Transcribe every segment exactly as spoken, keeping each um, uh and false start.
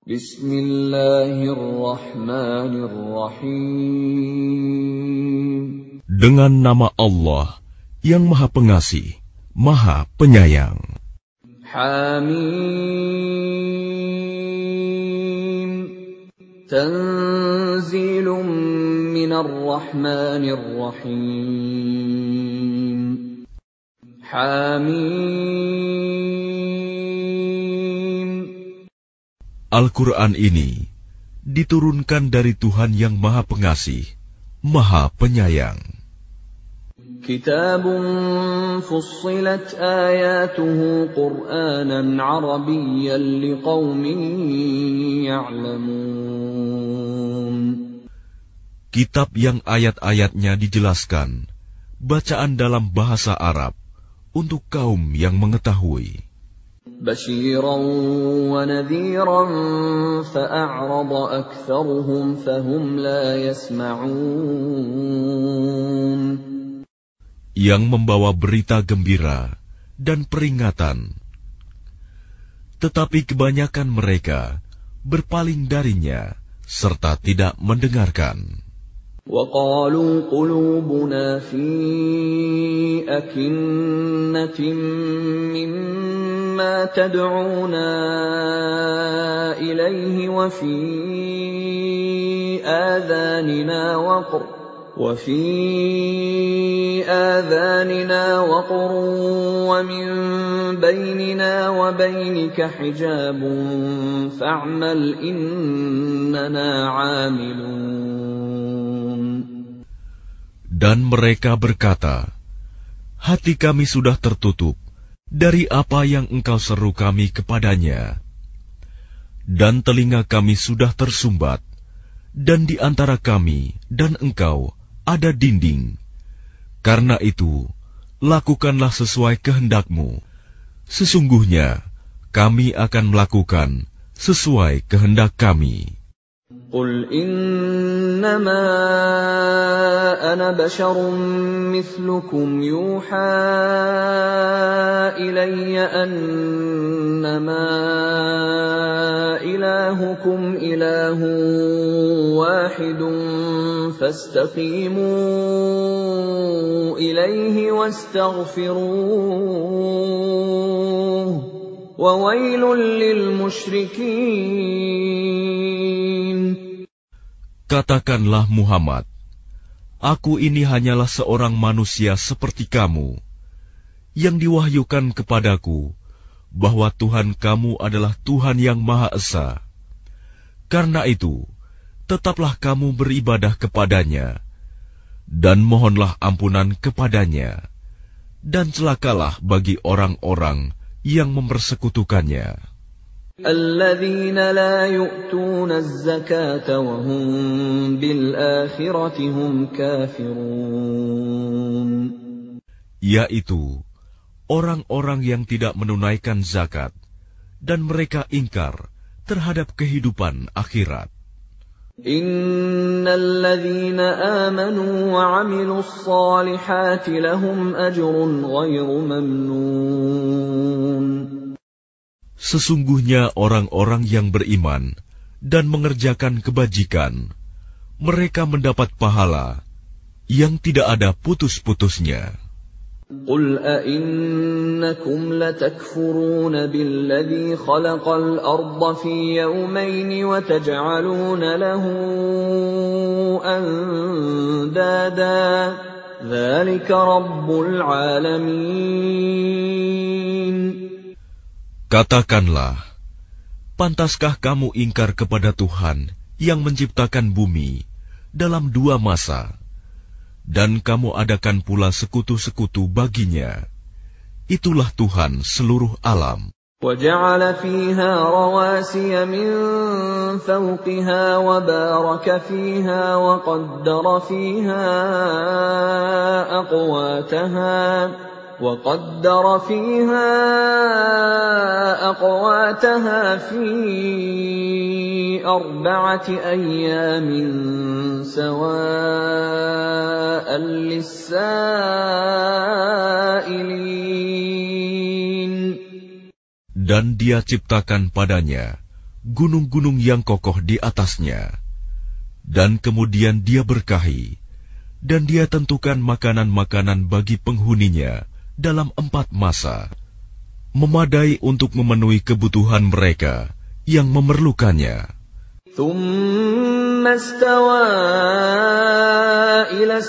Bismillahirrahmanirrahim. Dengan nama Allah yang Maha Pengasih, Maha Penyayang. Hamim. Tanzilun minar rahmanir rahim. Hamim. Al-Quran ini diturunkan dari Tuhan yang Maha Pengasih, Maha Penyayang. Kitabun fussilat ayatuhu Qur'anan Arabiyyan liqaumin ya'lamun. Kitab yang ayat-ayatnya dijelaskan, bacaan dalam bahasa Arab, untuk kaum yang mengetahui. Basyiran wa nadhiran fa'a'rada aktsaruhum fahum la yasma'un. Yang membawa berita gembira dan peringatan. Tetapi kebanyakan mereka berpaling darinya serta tidak mendengarkan. وَقَالُوا قُلُوبُنَا فِي أَكِنَّةٍ مِّمَّا تَدْعُونَا إِلَيْهِ وَفِي آذَانِنَا وَقْرٌ وَفِي آذَانِنَا وَقْرٌ وَمِن بَيْنِنَا وَبَيْنِكَ حِجَابٌ فَاعْمَلْ إِنَّنَا عَامِلُونَ. Dan mereka berkata, hati kami sudah tertutup dari apa yang engkau seru kami kepadanya. Dan telinga kami sudah tersumbat, dan di antara kami dan engkau ada dinding. Karena itu, lakukanlah sesuai kehendakmu. Sesungguhnya, kami akan melakukan sesuai kehendak kami. Qul innama ana basharun mithlukum yuha ilayya annama ilahukum ilahun wahidun fastaqimu ilayhi wastaghfiruh wa wailul lil musyrikin. Katakanlah Muhammad, aku ini hanyalah seorang manusia seperti kamu, yang diwahyukan kepadaku bahwa Tuhan kamu adalah Tuhan yang Maha Esa. Karena itu, tetaplah kamu beribadah kepadanya, dan mohonlah ampunan kepadanya, dan celakalah bagi orang-orang yang mempersekutukannya. Alladzina la yu'tuna az-zakata wa hum bil akhirati hum kafirun. Yaitu orang-orang yang tidak menunaikan zakat dan mereka ingkar terhadap kehidupan akhirat. Innal ladzina amanu wa 'amilus shalihati lahum ajrun ghairu mamnun. Sesungguhnya orang-orang yang beriman dan mengerjakan kebajikan, mereka mendapat pahala yang tidak ada putus-putusnya. Qul a'innakum latakfuruna billadzi khalaqal arda fi yawmayn wa taj'aluna lahu andada dzalika rabbul alamin. Katakanlah, pantaskah kamu ingkar kepada Tuhan yang menciptakan bumi dalam dua masa, dan kamu adakan pula sekutu-sekutu baginya? Itulah Tuhan seluruh alam. وَجَعَلَ فِيهَا رَوَاسِيَ مِن فَوْقِهَا وَبَارَكَ فِيهَا وَقَدَّرَ فِيهَا أَقْوَاتَهَا وَقَدَّرَ فِيهَا أَقْوَاتَهَا فِي أَرْبَعَةِ أَيَّامٍ سَوَاءً لِلسَّائِلِينَ. Dan Dia ciptakan padanya gunung-gunung yang kokoh di atasnya. Dan kemudian dia berkahi, dan dia tentukan makanan-makanan bagi penghuninya dalam empat masa, memadai untuk memenuhi kebutuhan mereka yang memerlukannya. ثم استوى إلى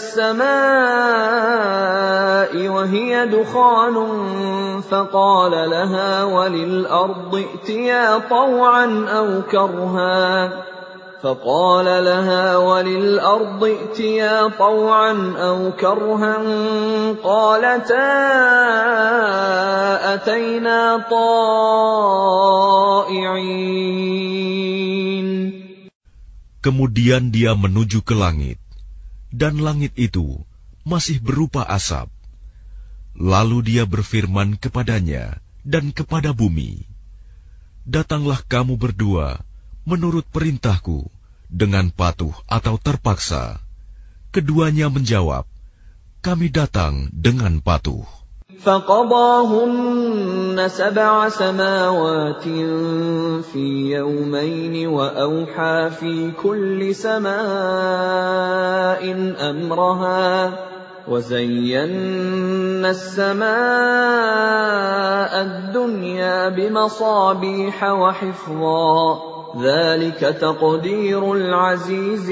السماء وهي دخان فقال لها وللأرض ائتيا طوعا أو كرها فقال لها وللأرض ائتيا طوعا أو كرها قالتا أتينا طائعين. Kemudian dia menuju ke langit, dan langit itu masih berupa asap. Lalu dia berfirman kepadanya dan kepada bumi, "Datanglah kamu berdua menurut perintahku dengan patuh atau terpaksa." Keduanya menjawab, "Kami datang dengan patuh." فَقَضَاهُنَّ سَبْعَ سَمَاوَاتٍ فِي يَوْمَيْنِ وَأَوْحَى فِي كُلِّ سَمَاءٍ أَمْرَهَا وَزَيَّنَّا السَّمَاءَ الدُّنْيَا بِمَصَابِيحَ وَحِفْظًا ذَلِكَ تَقْدِيرُ الْعَزِيزِ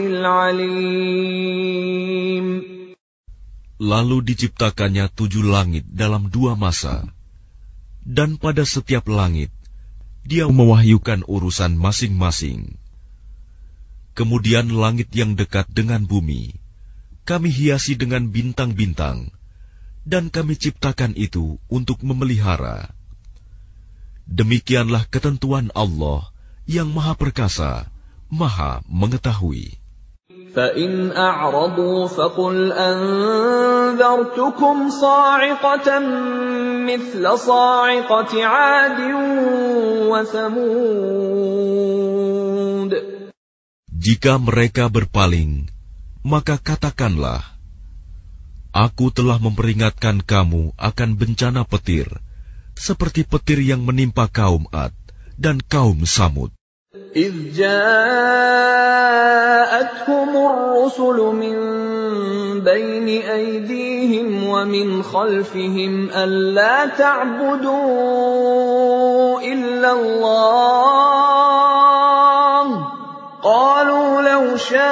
الْعَلِيمِ. Lalu diciptakannya tujuh langit dalam dua masa, dan pada setiap langit dia mewahyukan urusan masing-masing. Kemudian langit yang dekat dengan bumi kami hiasi dengan bintang-bintang, dan kami ciptakan itu untuk memelihara. Demikianlah ketentuan Allah yang Maha Perkasa, Maha Mengetahui. فَإِنْ أَعْرَضُوا فَقُلْ أَنذَرْتُكُمْ صَاعِقَةً مِثْلَ صَاعِقَةِ عَادٍ وَثَمُودَ. Jika mereka berpaling, maka katakanlah, Aku telah memperingatkan kamu akan bencana petir, seperti petir yang menimpa kaum Ad dan kaum Samud. إِذْ جَاءَتْهُمُ الرُّسُلُ مِنْ بَيْنِ أَيْدِيهِمْ وَمِنْ خَلْفِهِمْ أَلَّا تَعْبُدُوا إِلَّا اللَّهَ قَالُوا لَوْ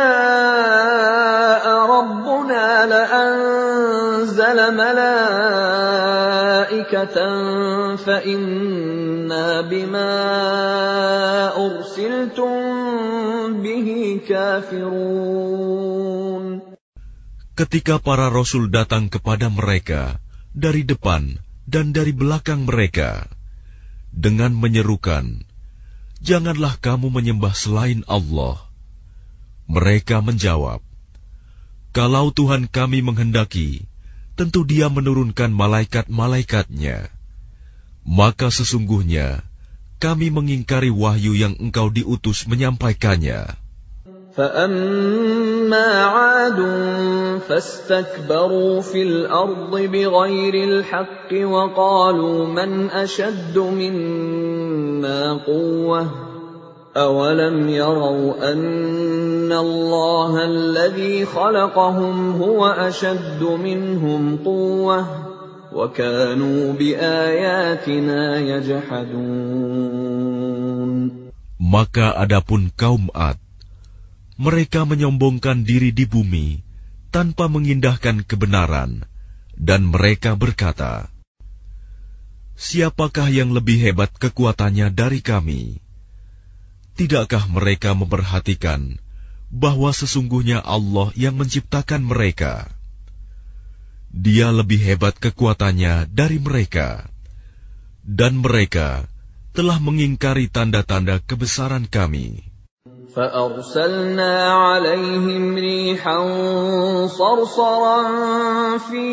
شَاءَ رَبُّنَا لَأَنزَلَ مَلَائِكَةً فَإِنَّا بِمَا أُرْسِلْتُم بِهِ كَافِرُونَ. Ketika para rasul datang kepada mereka dari depan dan dari belakang mereka dengan menyerukan, "Janganlah kamu menyembah selain Allah." Mereka menjawab, "Kalau Tuhan kami menghendaki, tentu Dia menurunkan malaikat-malaikatnya. Maka sesungguhnya kami mengingkari wahyu yang engkau diutus menyampaikannya." فَأَمَّا عَادٌ فَاسْتَكْبَرُوا فِي الْأَرْضِ بِغَيْرِ الْحَقِّ وَقَالُوا مَنْ أَشَدُّ مِنَّا قُوَّةً أَوَلَمْ يَرَوْا أَنَّ اللَّهَ الَّذِي خَلَقَهُمْ هُوَ أَشَدُّ مِنْهُمْ قُوَّةً وَكَانُوا بِآيَاتِنَا يَجْحَدُونَ. Maka adapun kaum Ad, mereka menyombongkan diri di bumi tanpa mengindahkan kebenaran, dan mereka berkata, "Siapakah yang lebih hebat kekuatannya dari kami?" Tidakkah mereka memperhatikan bahwa sesungguhnya Allah yang menciptakan mereka? Dia lebih hebat kekuatannya dari mereka, dan mereka telah mengingkari tanda-tanda kebesaran kami. فَأَرْسَلْنَا عَلَيْهِمْ رِيحًا صَرْصَرًا فِي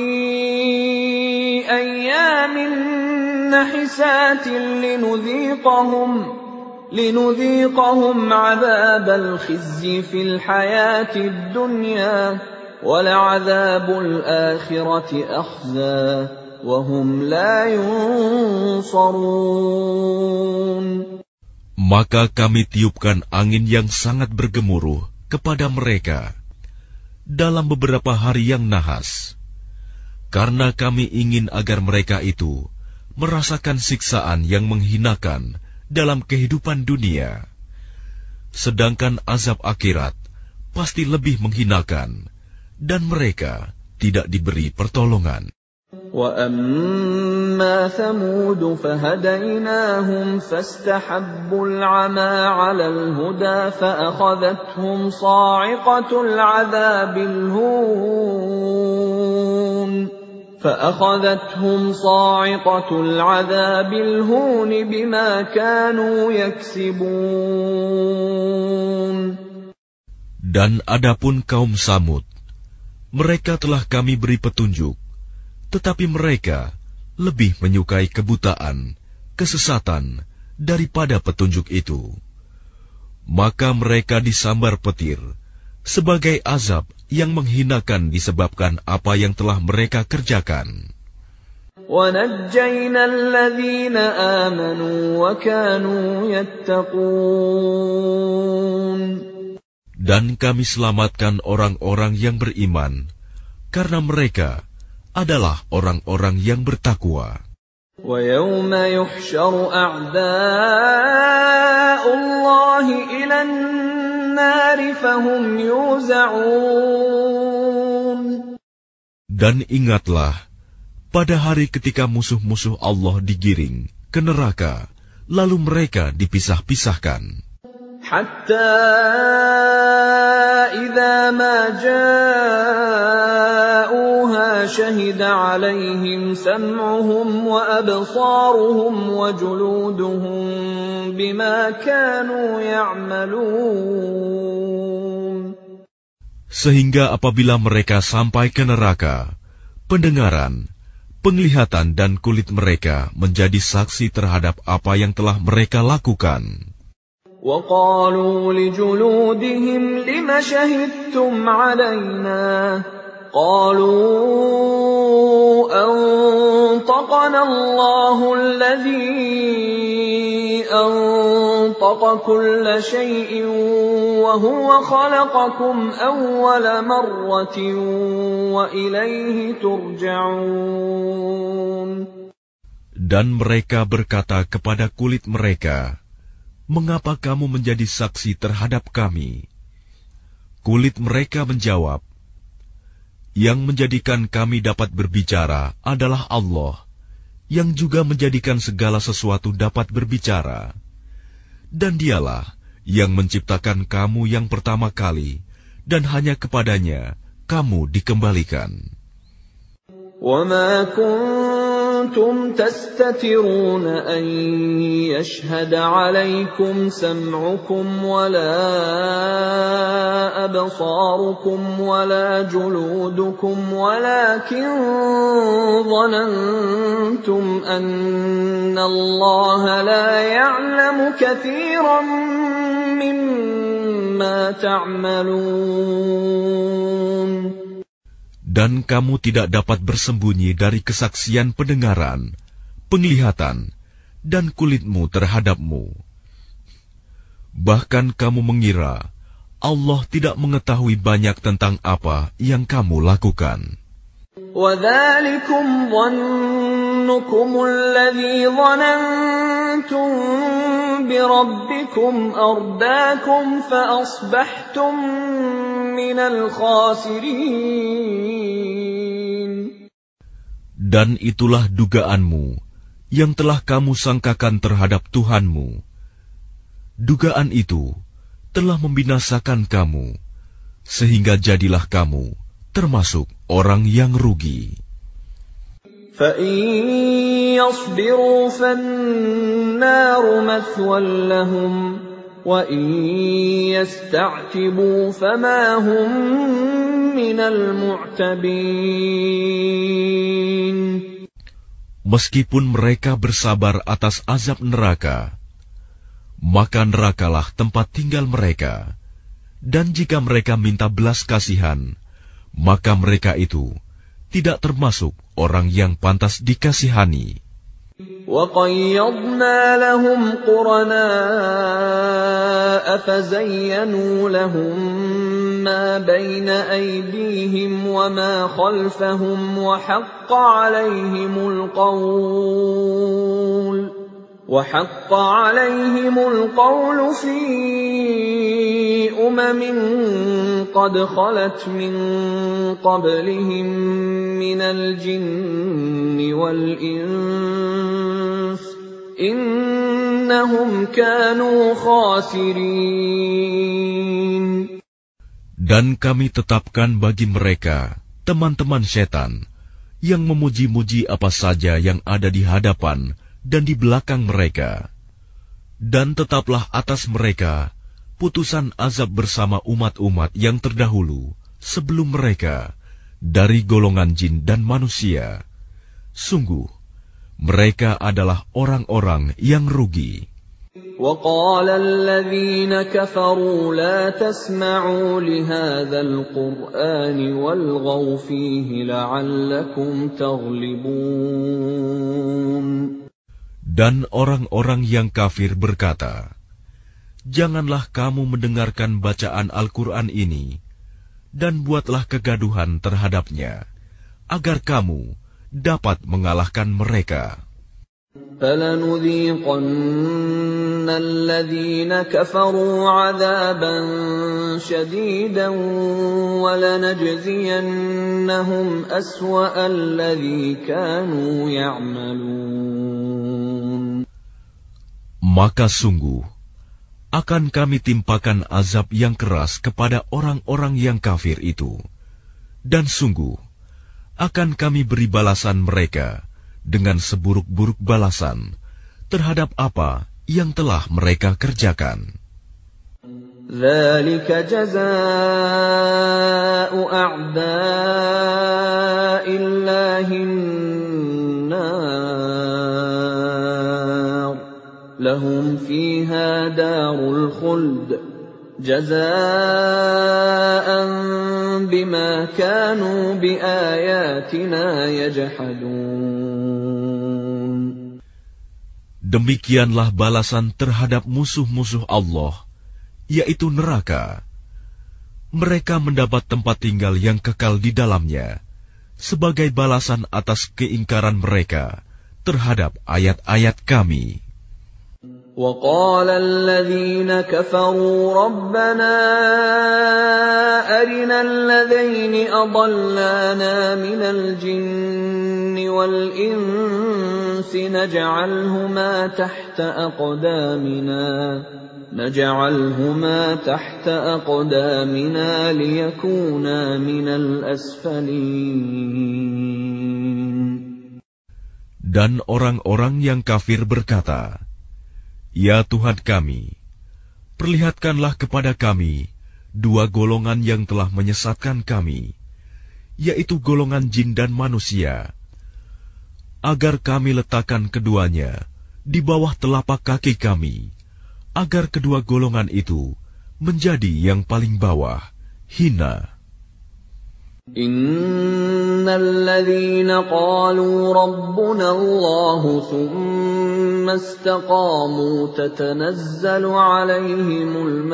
أَيَّامٍ نَحِسَاتٍ لِنُذِيقَهُمْ لِنُذِيقَهُمْ عَذَابَ الْخِزْيِ فِي الْحَيَاةِ الدُّنْيَا وَلَعَذَابُ الْآخِرَةِ أَخْزَىٰ وَهُمْ لَا يُنصَرُونَ. Maka kami tiupkan angin yang sangat bergemuruh kepada mereka dalam beberapa hari yang nahas, karena kami ingin agar mereka itu merasakan siksaan yang menghinakan dalam kehidupan dunia, sedangkan azab akhirat pasti lebih menghinakan, dan mereka tidak diberi pertolongan. وَأَمَّا ثَمُودُ فَهَدَيْنَاهُمْ فَاسْتَحَبُّوا الْعَمَى عَلَى الْهُدَى فَأَخَذَتْهُمْ صَاعِقَةُ الْعَذَابِ الْهُونِ فَأَخَذَتْهُمْ صَاعِقَةُ الْعَذَابِ الْهُونِ بِمَا كَانُوا يَكْسِبُونَ. Dan adapun kaum Samud, mereka telah kami beri petunjuk, tetapi mereka lebih menyukai kebutaan, kesesatan daripada petunjuk itu. Maka mereka disambar petir sebagai azab yang menghinakan disebabkan apa yang telah mereka kerjakan. وَنَجَّيْنَا الَّذِينَ آمَنُوا وَكَانُوا يَتَّقُونَ. Dan kami selamatkan orang-orang yang beriman, karena mereka adalah orang-orang yang bertakwa. وَيَوْمَ يُحْشَرُ أَعْدَاءُ اللَّهِ إِلَى النَّارِ فَهُمْ يُوزَعُونَ. Dan ingatlah, pada hari ketika musuh-musuh Allah digiring ke neraka, lalu mereka dipisah-pisahkan. حَتَّى إِذَا مَا جَاءُوهَا شَهِدَ عَلَيْهِمْ سَمْعُهُمْ وَأَبْصَارُهُمْ وَجُلُودُهُمْ بِمَا كَانُوا يَعْمَلُونَ. Sehingga apabila mereka sampai ke neraka, pendengaran, penglihatan dan kulit mereka menjadi saksi terhadap apa yang telah mereka lakukan. وَقَالُوا لِجُلُودِهِمْ لِمَ شَهِدتُّمْ عَلَيْنَا قَالُوا أَنطَقَنَا اللَّهُ الَّذِي أَنطَقَ كُلَّ شَيْءٍ وَهُوَ خَلَقَكُمْ أَوَّلَ مَرَّةٍ وَإِلَيْهِ تُرْجَعُونَ. Dan mereka berkata kepada kulit mereka, "Mengapa kamu menjadi saksi terhadap kami?" Kulit mereka menjawab, "Yang menjadikan kami dapat berbicara adalah Allah, yang juga menjadikan segala sesuatu dapat berbicara. Dan Dialah yang menciptakan kamu yang pertama kali, dan hanya kepadanya kamu dikembalikan." وَمَا كُنتُمْ تَسْتَتِرُونَ أَن يَشْهَدَ عَلَيْكُمْ سَمْعُكُمْ وَلَا أَبْصَارُكُمْ وَلَا جُلُودُكُمْ وَلَكِنْ ظَنَنْتُمْ أَنَّ اللَّهَ لَا يَعْلَمُ كَثِيرًا مِّمَّا تَعْمَلُونَ. Dan kamu tidak dapat bersembunyi dari kesaksian pendengaran, penglihatan, dan kulitmu terhadapmu. Bahkan kamu mengira Allah tidak mengetahui banyak tentang apa yang kamu lakukan. وَذَلِكُمْ ظَنُّكُمُ الَّذِي ظَنَنْتُمْ بِرَبِّكُمْ أَرْدَاكُمْ فَأَصْبَحْتُمْ مِنَ الْخَاسِرِينَ. Dan itulah dugaanmu yang telah kamu sangkakan terhadap Tuhanmu. Dugaan itu telah membinasakan kamu, sehingga jadilah kamu termasuk orang yang rugi. فَإِن يَصْبِرُوا فَالنَّارُ مَثْوًى لَّهُمْ وَإِن يَسْتَعْتِبُوا فَمَا هُم مِّنَ الْمُعْتَبِينَ. Meskipun mereka bersabar atas azab neraka, maka nerakalah tempat tinggal mereka. Dan jika mereka minta belas kasihan, maka mereka itu tidak termasuk orang yang pantas dikasihani. وَقَيَّضْنَا لَهُمْ قُرَنَاءَ فَزَيَّنُوا لَهُم مَّا بَيْنَ أَيْدِيهِمْ وَمَا خَلْفَهُمْ وَحَقَّ عَلَيْهِمُ الْقَوْلُ وَحَقَّ عَلَيْهِمُ الْقَوْلُ فِي أُمَمٍ قَدْ خَلَتْ مِن قَبْلِهِم مِّنَ الْجِنِّ وَالْإِنسِ ۖ إِنَّهُمْ كَانُوا خَاسِرِينَ. Dan kami tetapkan bagi mereka teman-teman setan yang memuji-muji apa saja yang ada di hadapan dan di belakang mereka. Dan tetaplah atas mereka putusan azab bersama umat-umat yang terdahulu sebelum mereka dari golongan jin dan manusia. Sungguh, mereka adalah orang-orang yang rugi. وَقَالَ الَّذِينَ كَفَرُوا لَا تَسْمَعُوا لِهَذَا الْقُرْآنِ وَالْغَوْا فِيهِ لَعَلَّكُمْ تَغْلِبُونَ. Dan orang-orang yang kafir berkata, janganlah kamu mendengarkan bacaan Al-Quran ini, dan buatlah kegaduhan terhadapnya, agar kamu dapat mengalahkan mereka. فَلَنُذِيقَنَّ الَّذِينَ كَفَرُوا عَذَابًا شَدِيدًا وَلَنَجْزِيَنَّهُمْ أَسْوَأَ الَّذِي كَانُوا يَعْمَلُونَ. Maka sungguh akan kami timpakan azab yang keras kepada orang-orang yang kafir itu, dan sungguh akan kami beri balasan mereka dengan seburuk-buruk balasan terhadap apa yang telah mereka kerjakan. ذَلِكَ جَزَاءُ أَعْدَاءِ اللَّهِ النَّارُ لَهُمْ فِيهَا دَارُ الْخُلْدِ جَزَاءً بِمَا كَانُوا بِآيَاتِنَا يَجْحَدُونَ. Demikianlah balasan terhadap musuh-musuh Allah, yaitu neraka. Mereka mendapat tempat tinggal yang kekal di dalamnya, sebagai balasan atas keingkaran mereka terhadap ayat-ayat Kami. وَقَالَ الَّذِينَ كَفَرُوا رَبَّنَا أَرِنَا الَّذَيْنِ أَضَلَّانَا مِنَ الْجِنِّ وَالْإِنسِ نَجْعَلْهُمَا تَحْتَ أَقْدَامِنَا نَجْعَلْهُمَا تَحْتَ أَقْدَامِنَا لِيَكُونَا مِنَ الْأَسْفَلِينَ. Dan orang-orang yang kafir berkata, ya Tuhan kami, perlihatkanlah kepada kami dua golongan yang telah menyesatkan kami, yaitu golongan jin dan manusia, agar kami letakkan keduanya di bawah telapak kaki kami, agar kedua golongan itu menjadi yang paling bawah, hina. إِنَّ الَّذِينَ قَالُوا رَبُّنَا اللَّهُ ثُمَّ اسْتَقَامُوا تَتَنَزَّلُ عَلَيْهِمُ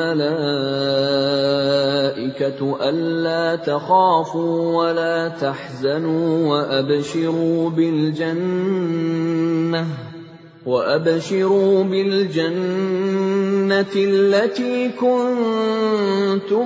الْمَلَائِكَةُ أَلَّا تَخَافُوا وَلَا تَحْزَنُوا وَأَبْشِرُوا بِالْجَنَّةِ وَأَبْشِرُوا بِالْجَنَّةِ الَّتِي كُنتُمْ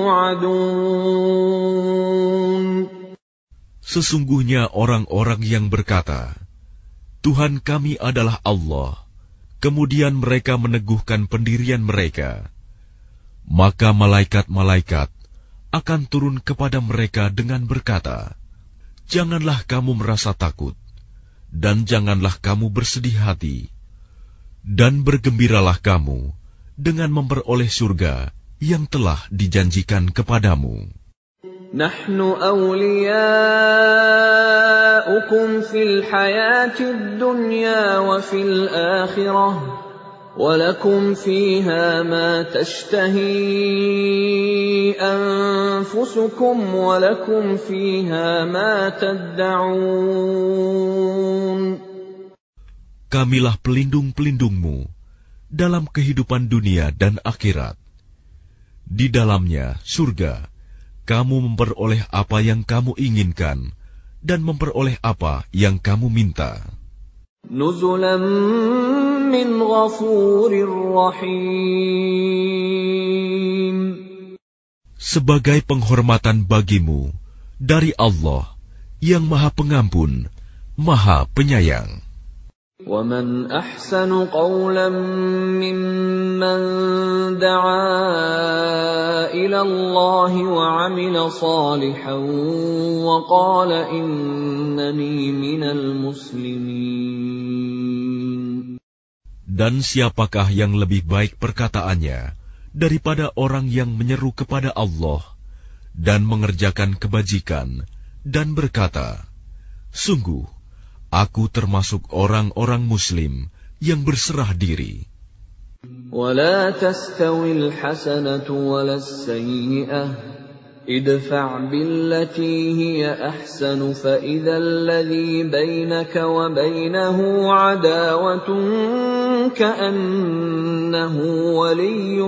تُوعَدُونَ. Sesungguhnya orang-orang yang berkata, Tuhan kami adalah Allah, kemudian mereka meneguhkan pendirian mereka, maka malaikat-malaikat akan turun kepada mereka dengan berkata, janganlah kamu merasa takut, dan janganlah kamu bersedih hati, dan bergembiralah kamu dengan memperoleh surga yang telah dijanjikan kepadamu. Nahnu awliya'ukum fil hayatid dunya wa fil akhirah wa lakum fiha ma tashtahi anfusukum wa lakum fiha ma tad'un. kamilah pelindung-pelindungmu dalam kehidupan dunia dan akhirat. Di dalamnya, surga, kamu memperoleh apa yang kamu inginkan dan memperoleh apa yang kamu minta. Nuzulan min ghafurir rahim. Sebagai penghormatan bagimu dari Allah yang Maha Pengampun, Maha Penyayang. وَمَنْ أَحْسَنُ قَوْلًا مِّمَّنْ دَعَا إِلَى اللَّهِ وَعَمِلَ صَالِحًا وَقَالَ إِنَّنِي مِنَ الْمُسْلِمِينَ. Dan siapakah yang lebih baik perkataannya daripada orang yang menyeru kepada Allah dan mengerjakan kebajikan dan berkata, sungguh, aku termasuk orang-orang Muslim yang berserah diri. وَلَا تَسْتَوِي الْحَسَنَةُ وَلَا السَّيِّئَةُ ادْفَعْ بِالَّتِي هِيَ أَحْسَنُ فَإِذَا الَّذِي بَيْنَكَ وَبَيْنَهُ عَدَاوَةٌ كَأَنَّهُ وَلِيٌّ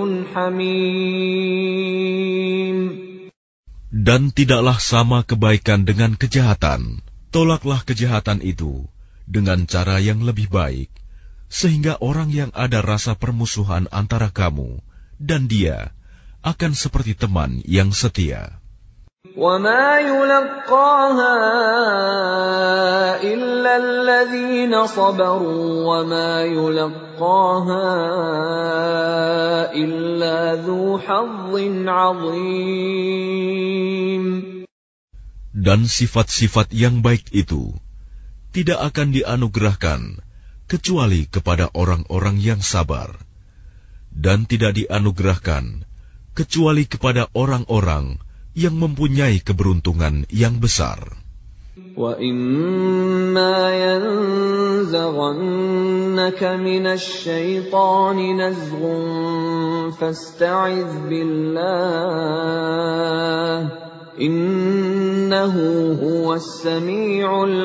حَمِيمٌ. Dan tidaklah sama kebaikan dengan kejahatan. Tolaklah kejahatan itu dengan cara yang lebih baik, sehingga orang yang ada rasa permusuhan antara kamu dan dia akan seperti teman yang setia. وَمَا يُلَقَّاهَا إِلَّا الَّذِينَ صَبَرُوا وَمَا يُلَقَّاهَا إِلَّا ذُو حَظٍّ عَظِيمٍ. Dan sifat-sifat yang baik itu tidak akan dianugerahkan kecuali kepada orang-orang yang sabar, dan tidak dianugerahkan kecuali kepada orang-orang yang mempunyai keberuntungan yang besar. وَإِمَّا يَنزَغَنَّكَ مِنَ الشَّيْطَانِ نَزْغٌ فَاسْتَعِذْ بِاللَّهِ Innahu huwas sami'ul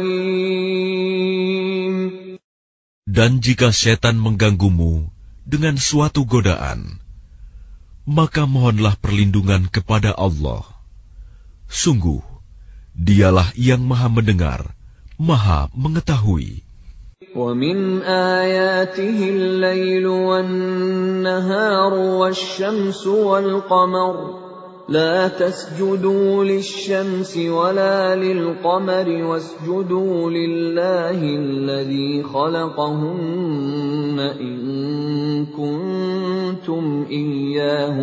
alim. Dan jika setan mengganggumu dengan suatu godaan, maka mohonlah perlindungan kepada Allah. Sungguh, Dialah yang Maha Mendengar, Maha Mengetahui. وَمِنْ آيَاتِهِ اللَّيْلُ وَالنَّهَارُ وَالشَّمْسُ وَالْقَمَرُ لا تسجدوا للشمس ولا للقمر واسجدوا لله الذي خلقهن إن كنتم إياه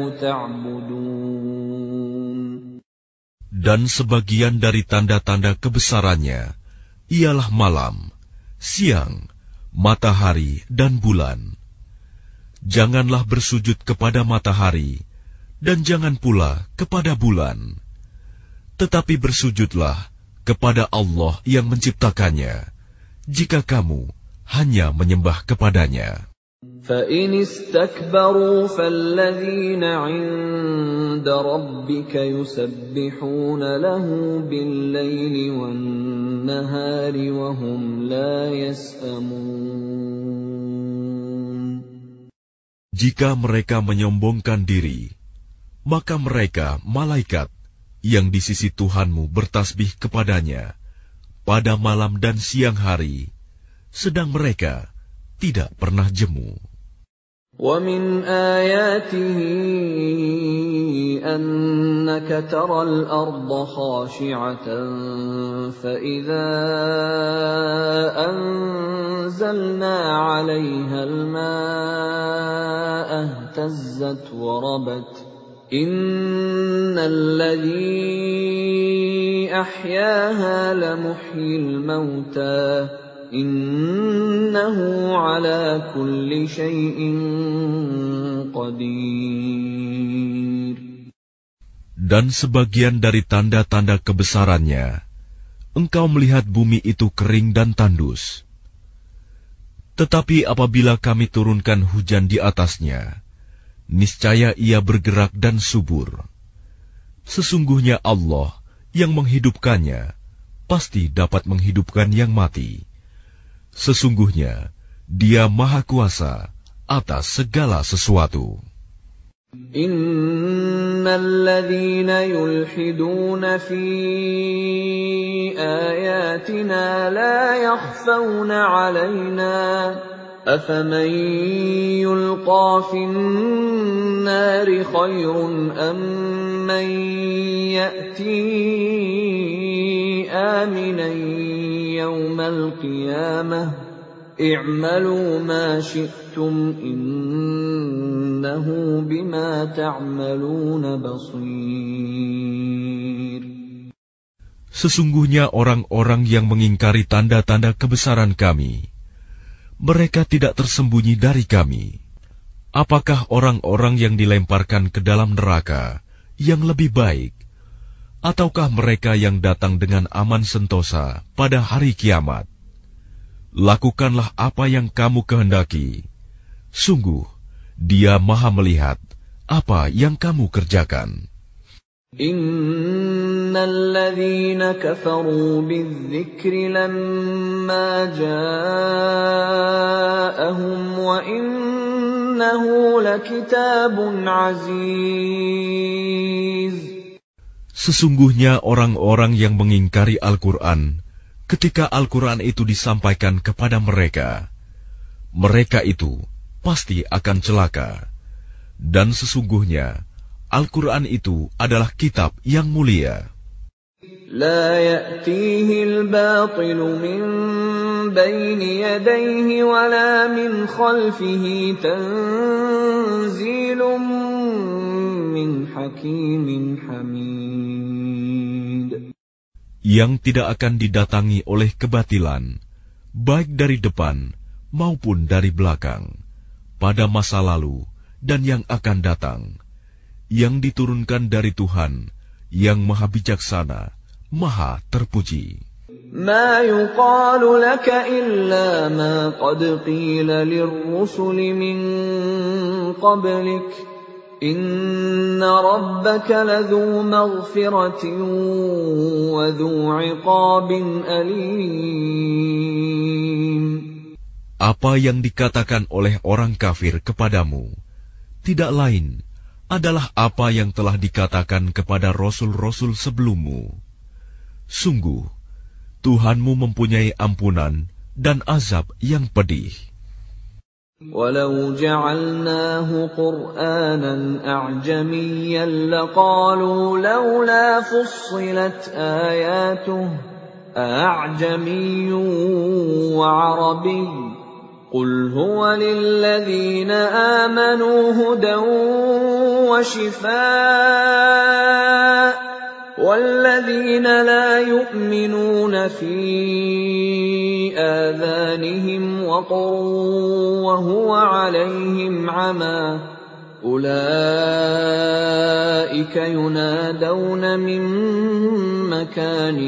تعبدون. Dan sebagian dari tanda-tanda kebesarannya ialah malam, siang, matahari, dan bulan. Janganlah bersujud kepada matahari, dan jangan pula kepada bulan, tetapi bersujudlah kepada Allah yang menciptakannya, jika kamu hanya menyembah kepadanya. فَإِنِ اسْتَكْبَرُوا فَالَّذِينَ عِندَ رَبِّكَ يُسَبِّحُونَ لَهُ بِاللَّيْلِ وَالنَّهَارِ وَهُمْ لَا يَسْأَمُونَ. Jika mereka menyombongkan diri, maka mereka, malaikat, yang di sisi Tuhanmu bertasbih kepadanya pada malam dan siang hari, sedang mereka tidak pernah jemu. وَمِنْ آيَاتِهِ أَنَّكَ تَرَى الْأَرْضَ خَاشِعَةً فَإِذَا أَنزَلْنَا عَلَيْهَا الْمَاءَ اهْتَزَّتْ وَرَبَتْ إِنَّ الَّذِي أَحْيَاهَا لَمُحْيِي الْمَوْتَى إِنَّهُ عَلَى كُلِّ شَيْءٍ قَدِيرٌ. Dan sebagian dari tanda-tanda kebesarannya, engkau melihat bumi itu kering dan tandus. Tetapi apabila kami turunkan hujan di atasnya, niscaya ia bergerak dan subur. Sesungguhnya Allah yang menghidupkannya pasti dapat menghidupkan yang mati. Sesungguhnya Dia Maha Kuasa atas segala sesuatu. Innal ladzina yulhiduna fi ayatina la yakhfawna 'alaina afaman yulqa fin nari khairun amman ya'ti aminan yawmal qiyamah i'malu ma syi'tum innahu bima ta'maluna basir. Sesungguhnya orang-orang yang mengingkari tanda-tanda kebesaran kami, mereka tidak tersembunyi dari kami. Apakah orang-orang yang dilemparkan ke dalam neraka yang lebih baik, ataukah mereka yang datang dengan aman sentosa pada hari kiamat? Lakukanlah apa yang kamu kehendaki. Sungguh, Dia Maha melihat apa yang kamu kerjakan. Innal ladzina kafaru bidzikri lamma ja'ahum wa innahu lakitabun aziz. Sesungguhnya orang-orang yang mengingkari Al-Quran ketika Al-Quran itu disampaikan kepada mereka, mereka itu pasti akan celaka. Dan sesungguhnya Al-Quran itu adalah kitab yang mulia. La ya'tihi al-batilu min bayni yadayhi wa la min khalfihi tanzilun min hakimin hamid. Yang tidak akan didatangi oleh kebatilan, baik dari depan maupun dari belakang, pada masa lalu dan yang akan datang, yang diturunkan dari Tuhan yang Maha Bijaksana, Maha Terpuji. Ma yuqalu laka illa ma qad qila lirrusuli min qablik. Inna rabbaka ladhu maghfiratin wa dhu 'iqabin alim. Apa yang dikatakan oleh orang kafir kepadamu tidak lain adalah apa yang telah dikatakan kepada rasul-rasul sebelummu. Sungguh, Tuhanmu mempunyai ampunan dan azab yang pedih. Walau ja'alnahu Qur'anan a'jamiyyan laqalu laula fussilat ayatuhu a'jamiyyun wa 'arabiyyun qul huwa lilladhina amanu hudan wa shifaa' والذين لا يؤمنون في آذانهم وقر وهو عليهم عمى أولئك ينادون من مكان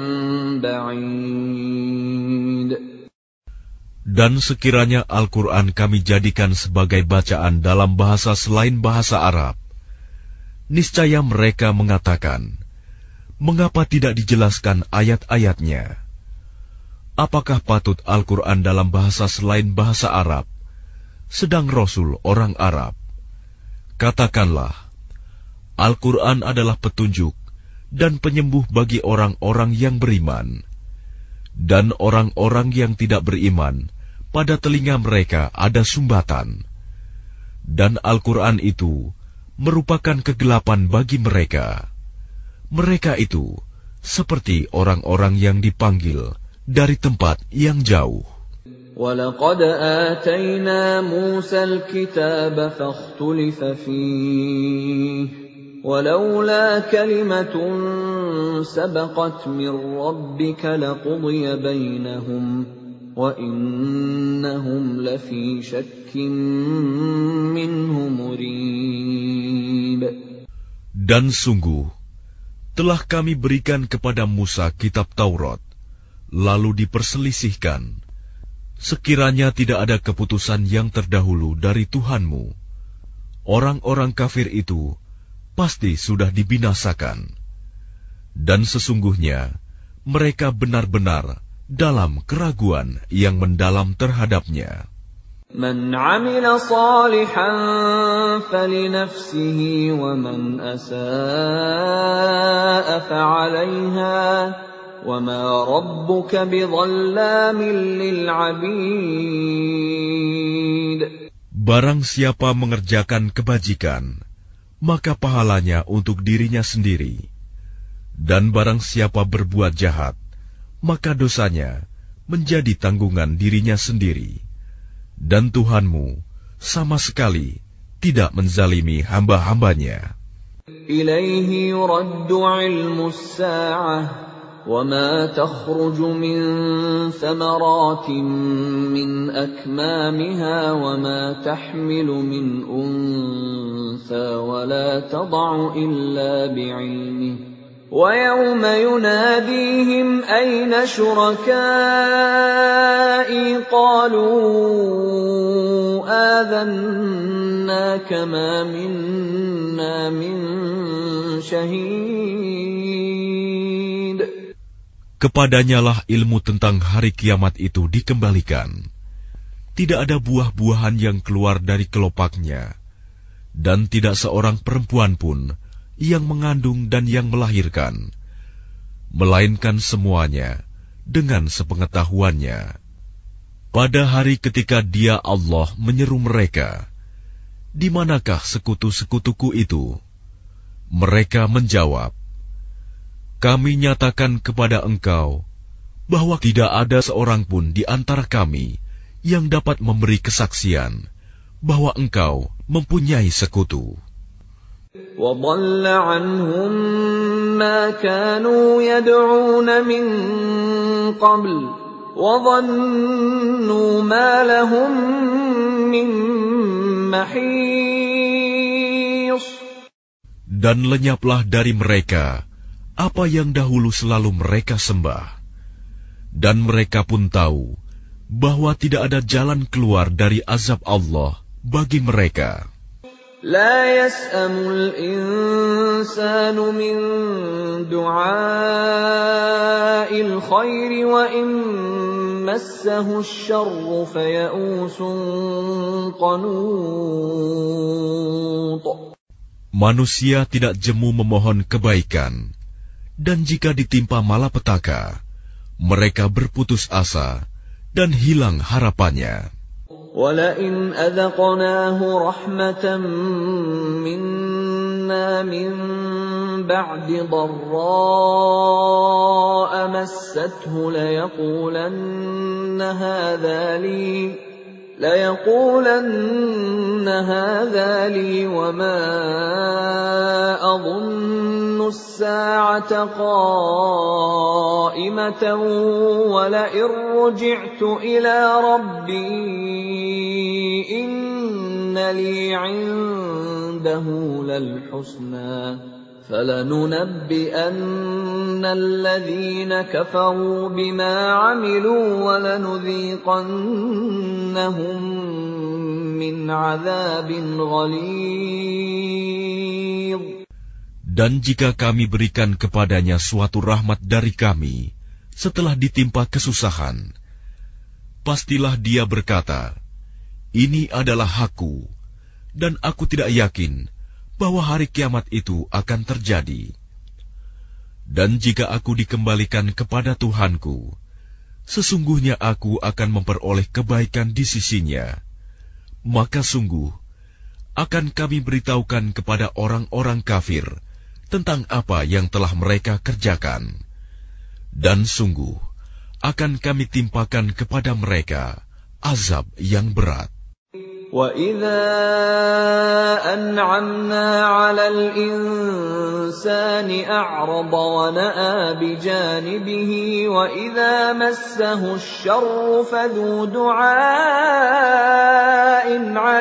بعيد. Dan sekiranya Al-Quran kami jadikan sebagai bacaan dalam bahasa selain bahasa Arab, niscaya mereka mengatakan, mengapa tidak dijelaskan ayat-ayatnya? Apakah patut Al-Quran dalam bahasa selain bahasa Arab, sedang Rasul orang Arab? Katakanlah, Al-Quran adalah petunjuk dan penyembuh bagi orang-orang yang beriman. Dan orang-orang yang tidak beriman, pada telinga mereka ada sumbatan. Dan Al-Quran itu merupakan kegelapan bagi mereka. Mereka itu seperti orang-orang yang dipanggil dari tempat yang jauh. وَلَقَدْ آتَيْنَا مُوسَى الْكِتَابَ فَاخْتُلِفَ فِيهِ وَلَوْلَا كَلِمَةٌ سَبَقَتْ مِنْ رَبِّكَ لَقُضِيَ بَيْنَهُمْ وَإِنَّهُمْ لَفِي شَكٍّ مِّنْهُ مُرِيبٍ. Dan sungguh telah kami berikan kepada Musa kitab Taurat, lalu diperselisihkan. Sekiranya tidak ada keputusan yang terdahulu dari Tuhanmu, orang-orang kafir itu pasti sudah dibinasakan. Dan sesungguhnya mereka benar-benar dalam keraguan yang mendalam terhadapnya. Man 'amila shalihan falinafsihi wa man asaa'a fa'alayha wa ma rabbuka bidhallamin lil 'abid. Barang siapa mengerjakan kebajikan, maka pahalanya untuk dirinya sendiri. Dan barang siapa berbuat jahat, maka dosanya menjadi tanggungan dirinya sendiri. Dan Tuhanmu sama sekali tidak menzalimi hamba-hambanya. Ilaihi yuraddu ilmu as-sa'ah وما تخرج من ثمرات من أكمامها وما تحمل من أنثى ولا تضع إلا بعلمه ويوم يناديهم أين شركائي قالوا آذناك ما منا من شهيد. Kepadanyalah ilmu tentang hari kiamat itu dikembalikan. Tidak ada buah-buahan yang keluar dari kelopaknya, dan tidak seorang perempuan pun yang mengandung dan yang melahirkan, melainkan semuanya dengan sepengetahuannya. Pada hari ketika Dia Allah menyeru mereka, "Di manakah sekutu-sekutuku itu?" Mereka menjawab, "Kami nyatakan kepada engkau bahwa tidak ada seorang pun di antara kami yang dapat memberi kesaksian bahwa engkau mempunyai sekutu." وَضَلَّ عَنْهُمْ مَا كَانُوا يَدْعُونَ مِنْ قَبْلُ وَظَنُّوا مَا لَهُمْ مِنْ مَحِيصٍ. Dan lenyaplah dari mereka apa yang dahulu selalu mereka sembah, dan mereka pun tahu bahwa tidak ada jalan keluar dari azab Allah bagi mereka. لا يسأم الإنسان من دعاء الخير وإن مسه الشر فيئوس قنوط. Manusia tidak jemu memohon kebaikan, dan jika ditimpa malapetaka, mereka berputus asa dan hilang harapannya. وَلَئِنْ أَذَقْنَاهُ رَحْمَةً مِنَّا مِنْ بَعْدِ ضَرَّاءَ مَسَّتْهُ لَيَقُولَنَّ هَذَا لِي لَيَقُولَنَّ هَذَا لِي وَمَا أَظُنُّ السَّاعَةَ قَائِمَةً وَلَئِن رُّجِعْتُ إِلَى رَبِّي إِنَّ لِي عِندَهُ لَلْحُسْنَى فَلَنُنَبِّئَنَّ الَّذِينَ كَفَرُوا بِمَا عَمِلُوا وَلَنُذِيقَنَّهُم مِّنْ عَذَابٍ غَلِيظٍ. Dan jika kami berikan kepadanya suatu rahmat dari kami setelah ditimpa kesusahan, pastilah dia berkata, "Ini adalah hakku," dan aku tidak yakin bahwa hari kiamat itu akan terjadi. Dan jika aku dikembalikan kepada Tuhanku, sesungguhnya aku akan memperoleh kebaikan di sisinya, maka sungguh akan kami beritahukan kepada orang-orang kafir tentang apa yang telah mereka kerjakan, dan sungguh akan kami timpakan kepada mereka azab yang berat. وَإِذَا أَنْعَمْنَا عَلَى الْإِنسَانِ أَعْرَضَ وَنَأَىٰ بِجَانِبِهِ وَإِذَا مَسَّهُ الشَّرُّ فَذُو دُعَاءٍ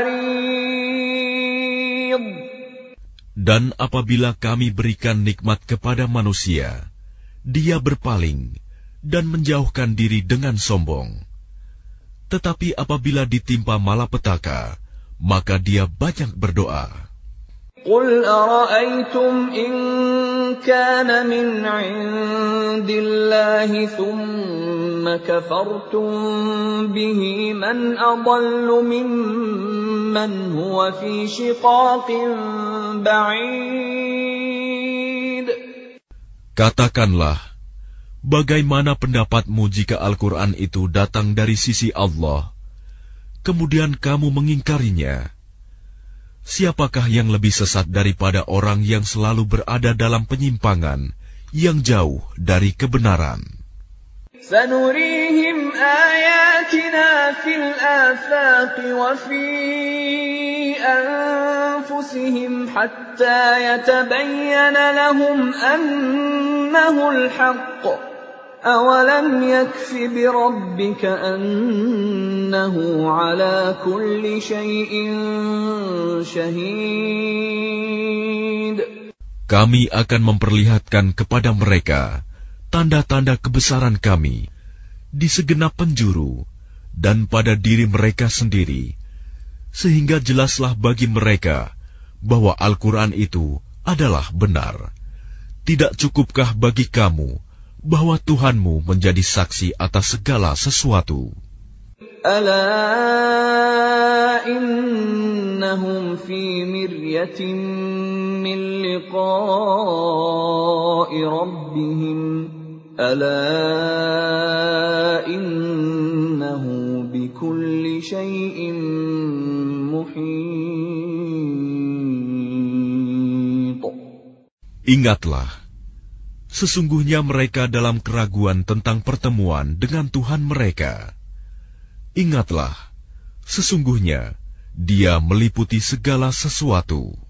عَرِيضٍ. Dan apabila kami berikan nikmat kepada manusia, dia berpaling dan menjauhkan diri dengan sombong. Tetapi apabila ditimpa malapetaka, maka dia banyak berdoa. قُلْ أَرَأَيْتُمْ إِنْ كَانَ مِنْ عِنْدِ اللَّهِ ثُمَّ كفرتم به من أضل ممن هو في شقاق بعيد. Katakanlah, bagaimana pendapatmu jika Al-Quran itu datang dari sisi Allah, kemudian kamu mengingkarinya? Siapakah yang lebih sesat daripada orang yang selalu berada dalam penyimpangan yang jauh dari kebenaran? سنريهم آياتنا في الآفاق وفي أنفسهم حتى يتبين لهم أنه الحق أولم يكف بربك أنه على كل شيء شهيد. Kami akan memperlihatkan kepada mereka tanda-tanda kebesaran kami di segenap penjuru dan pada diri mereka sendiri, sehingga jelaslah bagi mereka bahwa Al-Quran itu adalah benar. Tidak cukupkah bagi kamu bahwa Tuhanmu menjadi saksi atas segala sesuatu? Ala innahum fi miryatin min liqa'i rabbihim ala innahu bikulli syai'in muhit. Ingatlah, sesungguhnya mereka dalam keraguan tentang pertemuan dengan Tuhan mereka. Ingatlah, sesungguhnya Dia meliputi segala sesuatu.